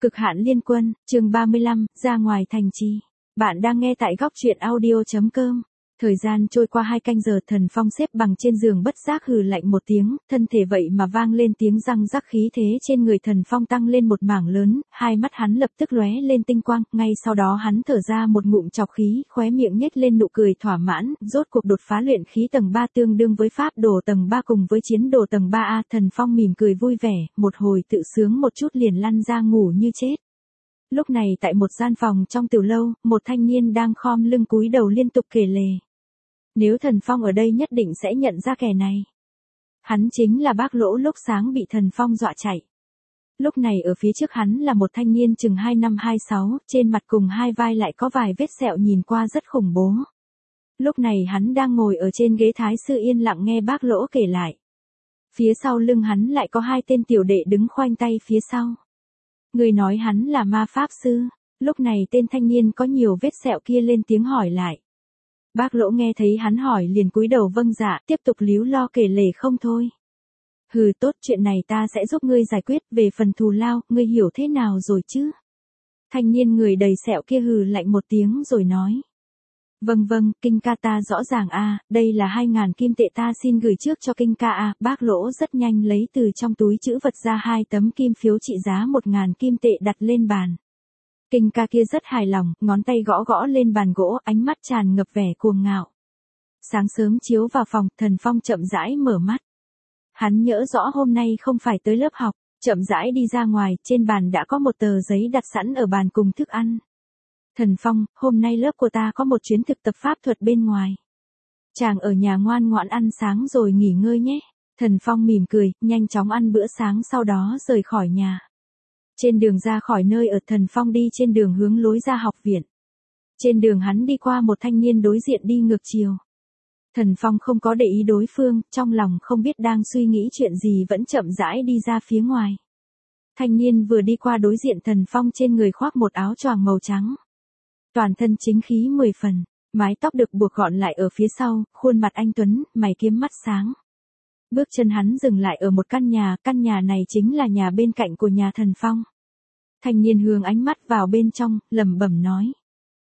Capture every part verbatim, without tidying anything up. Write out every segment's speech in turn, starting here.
Cực hạn liên quân, chương ba mươi lăm, ra ngoài thành trì. Bạn đang nghe tại góc truyện audio chấm com. Thời gian trôi qua hai canh giờ, Thần Phong xếp bằng trên giường bất giác hừ lạnh một tiếng, thân thể vậy mà vang lên tiếng răng rắc, khí thế trên người Thần Phong tăng lên một mảng lớn, hai mắt hắn lập tức lóe lên tinh quang, ngay sau đó hắn thở ra một ngụm trọc khí, khóe miệng nhếch lên nụ cười thỏa mãn, rốt cuộc đột phá luyện khí tầng ba tương đương với pháp đồ tầng ba cùng với chiến đồ tầng ba A. Thần Phong mỉm cười vui vẻ, một hồi tự sướng một chút liền lăn ra ngủ như chết. Lúc này tại một gian phòng trong tiểu lâu, một thanh niên đang khom lưng cúi đầu liên tục kể lể. Nếu Thần Phong ở đây nhất định sẽ nhận ra kẻ này. Hắn chính là bác Lỗ lúc sáng bị Thần Phong dọa chạy. Lúc này ở phía trước hắn là một thanh niên chừng hai năm hai sáu, trên mặt cùng hai vai lại có vài vết sẹo nhìn qua rất khủng bố. Lúc này hắn đang ngồi ở trên ghế thái sư yên lặng nghe bác Lỗ kể lại. Phía sau lưng hắn lại có hai tên tiểu đệ đứng khoanh tay phía sau. Người nói hắn là ma pháp sư. Lúc này tên thanh niên có nhiều vết sẹo kia lên tiếng hỏi lại. Bác Lỗ nghe thấy hắn hỏi liền cúi đầu vâng dạ, tiếp tục líu lo kể lể không thôi. Hừ, tốt, chuyện này ta sẽ giúp ngươi giải quyết, về phần thù lao, ngươi hiểu thế nào rồi chứ? Thanh niên người đầy sẹo kia hừ lạnh một tiếng rồi nói. Vâng vâng, Kinh ca ta rõ ràng a, đây là hai ngàn kim tệ ta xin gửi trước cho Kinh ca a. Bác Lỗ rất nhanh lấy từ trong túi trữ vật ra hai tấm kim phiếu trị giá một ngàn kim tệ đặt lên bàn. Kinh ca kia rất hài lòng, ngón tay gõ gõ lên bàn gỗ, ánh mắt tràn ngập vẻ cuồng ngạo. Sáng sớm chiếu vào phòng, Thần Phong chậm rãi mở mắt. Hắn nhớ rõ hôm nay không phải tới lớp học, chậm rãi đi ra ngoài, trên bàn đã có một tờ giấy đặt sẵn ở bàn cùng thức ăn. Thần Phong, hôm nay lớp của ta có một chuyến thực tập pháp thuật bên ngoài. Chàng ở nhà ngoan ngoãn ăn sáng rồi nghỉ ngơi nhé. Thần Phong mỉm cười, nhanh chóng ăn bữa sáng sau đó rời khỏi nhà. Trên đường ra khỏi nơi ở, Thần Phong đi trên đường hướng lối ra học viện. Trên đường hắn đi qua một thanh niên đối diện đi ngược chiều. Thần Phong không có để ý đối phương, trong lòng không biết đang suy nghĩ chuyện gì vẫn chậm rãi đi ra phía ngoài. Thanh niên vừa đi qua đối diện Thần Phong, trên người khoác một áo choàng màu trắng. Toàn thân chính khí mười phần, mái tóc được buộc gọn lại ở phía sau, khuôn mặt anh tuấn, mày kiếm mắt sáng. Bước chân hắn dừng lại ở một căn nhà, căn nhà này chính là nhà bên cạnh của nhà Thần Phong. Thanh niên hướng ánh mắt vào bên trong, lẩm bẩm nói.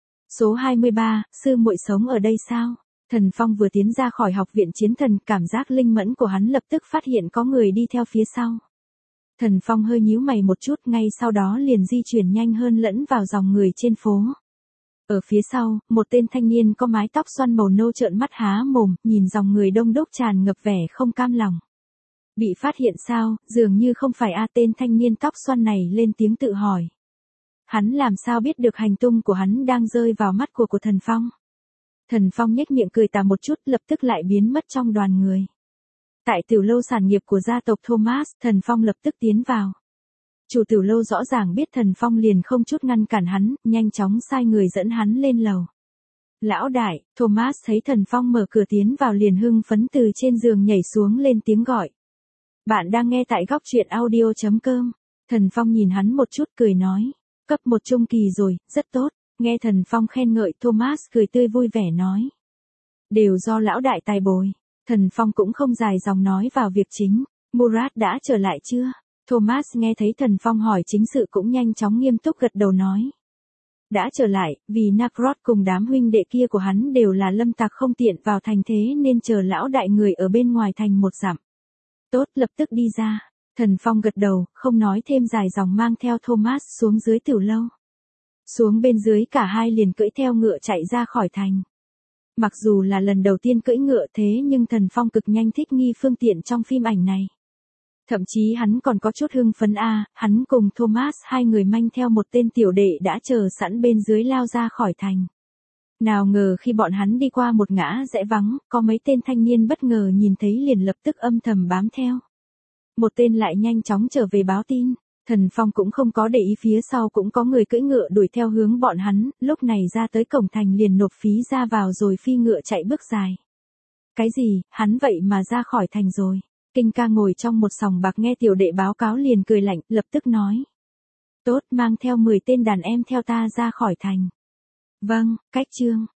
Số hai mươi ba, sư muội sống ở đây sao? Thần Phong vừa tiến ra khỏi học viện chiến thần, cảm giác linh mẫn của hắn lập tức phát hiện có người đi theo phía sau. Thần Phong hơi nhíu mày một chút, ngay sau đó liền di chuyển nhanh hơn lẫn vào dòng người trên phố. Ở phía sau, một tên thanh niên có mái tóc xoăn màu nâu trợn mắt há mồm, nhìn dòng người đông đúc tràn ngập vẻ không cam lòng. Bị phát hiện sao, dường như không phải a. Tên thanh niên tóc xoăn này lên tiếng tự hỏi. Hắn làm sao biết được hành tung của hắn đang rơi vào mắt của của Thần Phong. Thần Phong nhếch miệng cười tà một chút, lập tức lại biến mất trong đoàn người. Tại tiểu lâu sản nghiệp của gia tộc Thomas, Thần Phong lập tức tiến vào. Chủ tiểu lâu rõ ràng biết Thần Phong liền không chút ngăn cản hắn, nhanh chóng sai người dẫn hắn lên lầu. Lão đại, Thomas thấy Thần Phong mở cửa tiến vào liền hưng phấn từ trên giường nhảy xuống lên tiếng gọi. Bạn đang nghe tại góc truyện audio chấm com. Thần Phong nhìn hắn một chút cười nói. Cấp một trung kỳ rồi, rất tốt. Nghe Thần Phong khen ngợi, Thomas cười tươi vui vẻ nói. Đều do lão đại tài bồi. Thần Phong cũng không dài dòng nói vào việc chính. Murat đã trở lại chưa? Thomas nghe thấy Thần Phong hỏi chính sự cũng nhanh chóng nghiêm túc gật đầu nói. Đã trở lại, vì Nakrot cùng đám huynh đệ kia của hắn đều là lâm tặc không tiện vào thành, thế nên chờ lão đại người ở bên ngoài thành một dặm. Tốt, lập tức đi ra. Thần Phong gật đầu, không nói thêm dài dòng mang theo Thomas xuống dưới tiểu lâu. Xuống bên dưới cả hai liền cưỡi theo ngựa chạy ra khỏi thành. Mặc dù là lần đầu tiên cưỡi ngựa thế nhưng Thần Phong cực nhanh thích nghi phương tiện trong phim ảnh này. Thậm chí hắn còn có chút hưng phấn a, hắn cùng Thomas hai người manh theo một tên tiểu đệ đã chờ sẵn bên dưới lao ra khỏi thành. Nào ngờ khi bọn hắn đi qua một ngã rẽ vắng, có mấy tên thanh niên bất ngờ nhìn thấy liền lập tức âm thầm bám theo. Một tên lại nhanh chóng trở về báo tin, Thần Phong cũng không có để ý phía sau cũng có người cưỡi ngựa đuổi theo hướng bọn hắn, lúc này ra tới cổng thành liền nộp phí ra vào rồi phi ngựa chạy bước dài. Cái gì, hắn vậy mà ra khỏi thành rồi. Kinh ca ngồi trong một sòng bạc nghe tiểu đệ báo cáo liền cười lạnh, lập tức nói. Tốt, mang theo mười tên đàn em theo ta ra khỏi thành. Vâng, cách chương.